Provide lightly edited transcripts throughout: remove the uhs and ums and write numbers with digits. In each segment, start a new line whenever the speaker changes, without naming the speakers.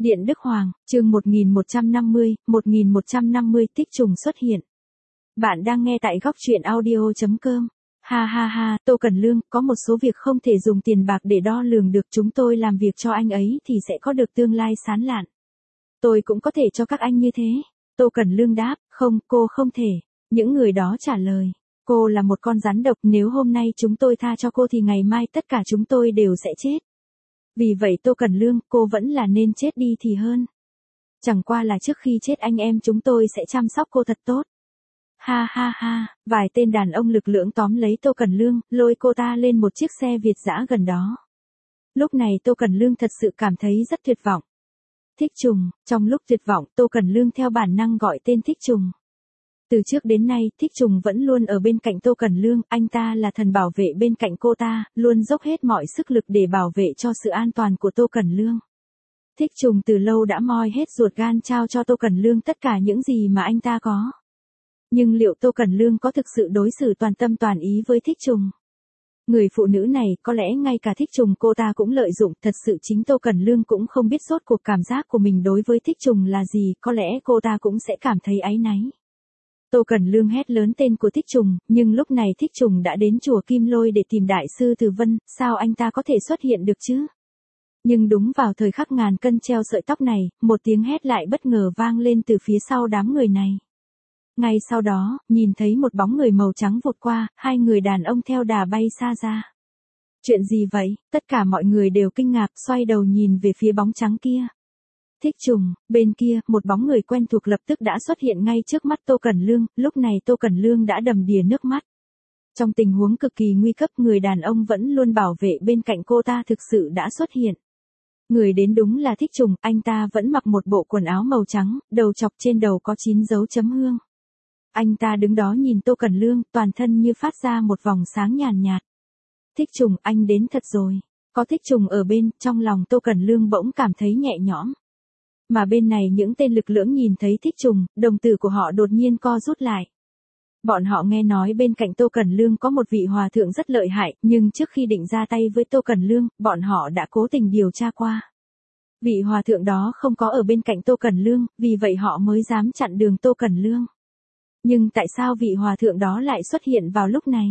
Điện Đức Hoàng, chương 1150, Tích trùng xuất hiện. Bạn đang nghe tại góc truyện audio.com. Ha ha ha, Tô Cẩn Lương, có một số việc không thể dùng tiền bạc để đo lường được, chúng tôi làm việc cho anh ấy thì sẽ có được tương lai sáng lạn. Tôi cũng có thể cho các anh như thế. Tô Cẩn Lương đáp, không, cô không thể. Những người đó trả lời, cô là một con rắn độc, nếu hôm nay chúng tôi tha cho cô thì ngày mai tất cả chúng tôi đều sẽ chết. Vì vậy Tô Cẩn Lương, cô vẫn là nên chết đi thì hơn. Chẳng qua là trước khi chết anh em chúng tôi sẽ chăm sóc cô thật tốt. Ha ha ha, vài tên đàn ông lực lưỡng tóm lấy Tô Cẩn Lương, lôi cô ta lên một chiếc xe Việt dã gần đó. Lúc này Tô Cẩn Lương thật sự cảm thấy rất tuyệt vọng. Thích trùng, trong lúc tuyệt vọng Tô Cẩn Lương theo bản năng gọi tên Thích trùng. Từ trước đến nay, Thích trùng vẫn luôn ở bên cạnh Tô Cẩn Lương, anh ta là thần bảo vệ bên cạnh cô ta, luôn dốc hết mọi sức lực để bảo vệ cho sự an toàn của Tô Cẩn Lương. Thích trùng từ lâu đã moi hết ruột gan trao cho Tô Cẩn Lương tất cả những gì mà anh ta có. Nhưng liệu Tô Cẩn Lương có thực sự đối xử toàn tâm toàn ý với Thích trùng? Người phụ nữ này, có lẽ ngay cả Thích trùng cô ta cũng lợi dụng, thật sự chính Tô Cẩn Lương cũng không biết rốt cuộc cảm giác của mình đối với Thích trùng là gì, có lẽ cô ta cũng sẽ cảm thấy áy náy. Tô Cẩn Lương hét lớn tên của Thích trùng, nhưng lúc này Thích trùng đã đến chùa Kim Lôi để tìm đại sư Từ Vân, sao anh ta có thể xuất hiện được chứ? Nhưng đúng vào thời khắc ngàn cân treo sợi tóc này, một tiếng hét lại bất ngờ vang lên từ phía sau đám người này. Ngay sau đó, nhìn thấy một bóng người màu trắng vụt qua, hai người đàn ông theo đà bay xa ra. Chuyện gì vậy? Tất cả mọi người đều kinh ngạc, xoay đầu nhìn về phía bóng trắng kia. Thích trùng, bên kia, một bóng người quen thuộc lập tức đã xuất hiện ngay trước mắt Tô Cẩn Lương, lúc này Tô Cẩn Lương đã đầm đìa nước mắt. Trong tình huống cực kỳ nguy cấp, người đàn ông vẫn luôn bảo vệ bên cạnh cô ta thực sự đã xuất hiện. Người đến đúng là Thích trùng, anh ta vẫn mặc một bộ quần áo màu trắng, đầu chọc trên đầu có 9 dấu chấm hương. Anh ta đứng đó nhìn Tô Cẩn Lương, toàn thân như phát ra một vòng sáng nhàn nhạt. Thích trùng, anh đến thật rồi. Có Thích trùng ở bên, trong lòng Tô Cẩn Lương bỗng cảm thấy nhẹ nhõm. Mà bên này những tên lực lưỡng nhìn thấy Thích trùng, đồng tử của họ đột nhiên co rút lại. Bọn họ nghe nói bên cạnh Tô Cẩn Lương có một vị hòa thượng rất lợi hại, nhưng trước khi định ra tay với Tô Cẩn Lương, bọn họ đã cố tình điều tra qua. Vị hòa thượng đó không có ở bên cạnh Tô Cẩn Lương, vì vậy họ mới dám chặn đường Tô Cẩn Lương. Nhưng tại sao vị hòa thượng đó lại xuất hiện vào lúc này?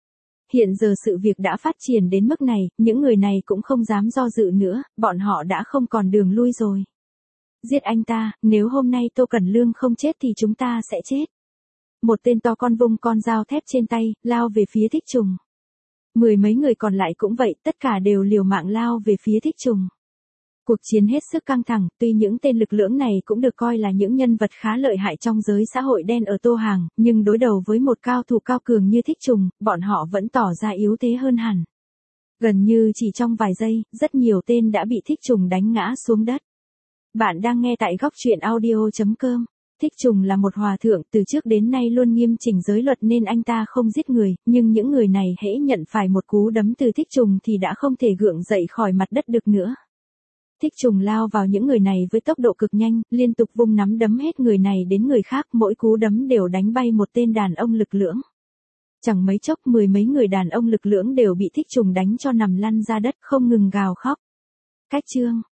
Hiện giờ sự việc đã phát triển đến mức này, những người này cũng không dám do dự nữa, bọn họ đã không còn đường lui rồi. Giết anh ta, nếu hôm nay Tô Cẩn Lương không chết thì chúng ta sẽ chết. Một tên to con vung con dao thép trên tay, lao về phía Thích trùng. Mười mấy người còn lại cũng vậy, tất cả đều liều mạng lao về phía Thích trùng. Cuộc chiến hết sức căng thẳng, tuy những tên lực lưỡng này cũng được coi là những nhân vật khá lợi hại trong giới xã hội đen ở Tô Hàng, nhưng đối đầu với một cao thủ cao cường như Thích trùng, bọn họ vẫn tỏ ra yếu thế hơn hẳn. Gần như chỉ trong vài giây, rất nhiều tên đã bị Thích trùng đánh ngã xuống đất. Bạn đang nghe tại góc truyện audio.com. Thích trùng là một hòa thượng, từ trước đến nay luôn nghiêm chỉnh giới luật nên anh ta không giết người, nhưng những người này hễ nhận phải một cú đấm từ Thích trùng thì đã không thể gượng dậy khỏi mặt đất được nữa. Thích trùng lao vào những người này với tốc độ cực nhanh, liên tục vung nắm đấm hết người này đến người khác, mỗi cú đấm đều đánh bay một tên đàn ông lực lưỡng. Chẳng mấy chốc mười mấy người đàn ông lực lưỡng đều bị Thích trùng đánh cho nằm lăn ra đất không ngừng gào khóc. Cách chương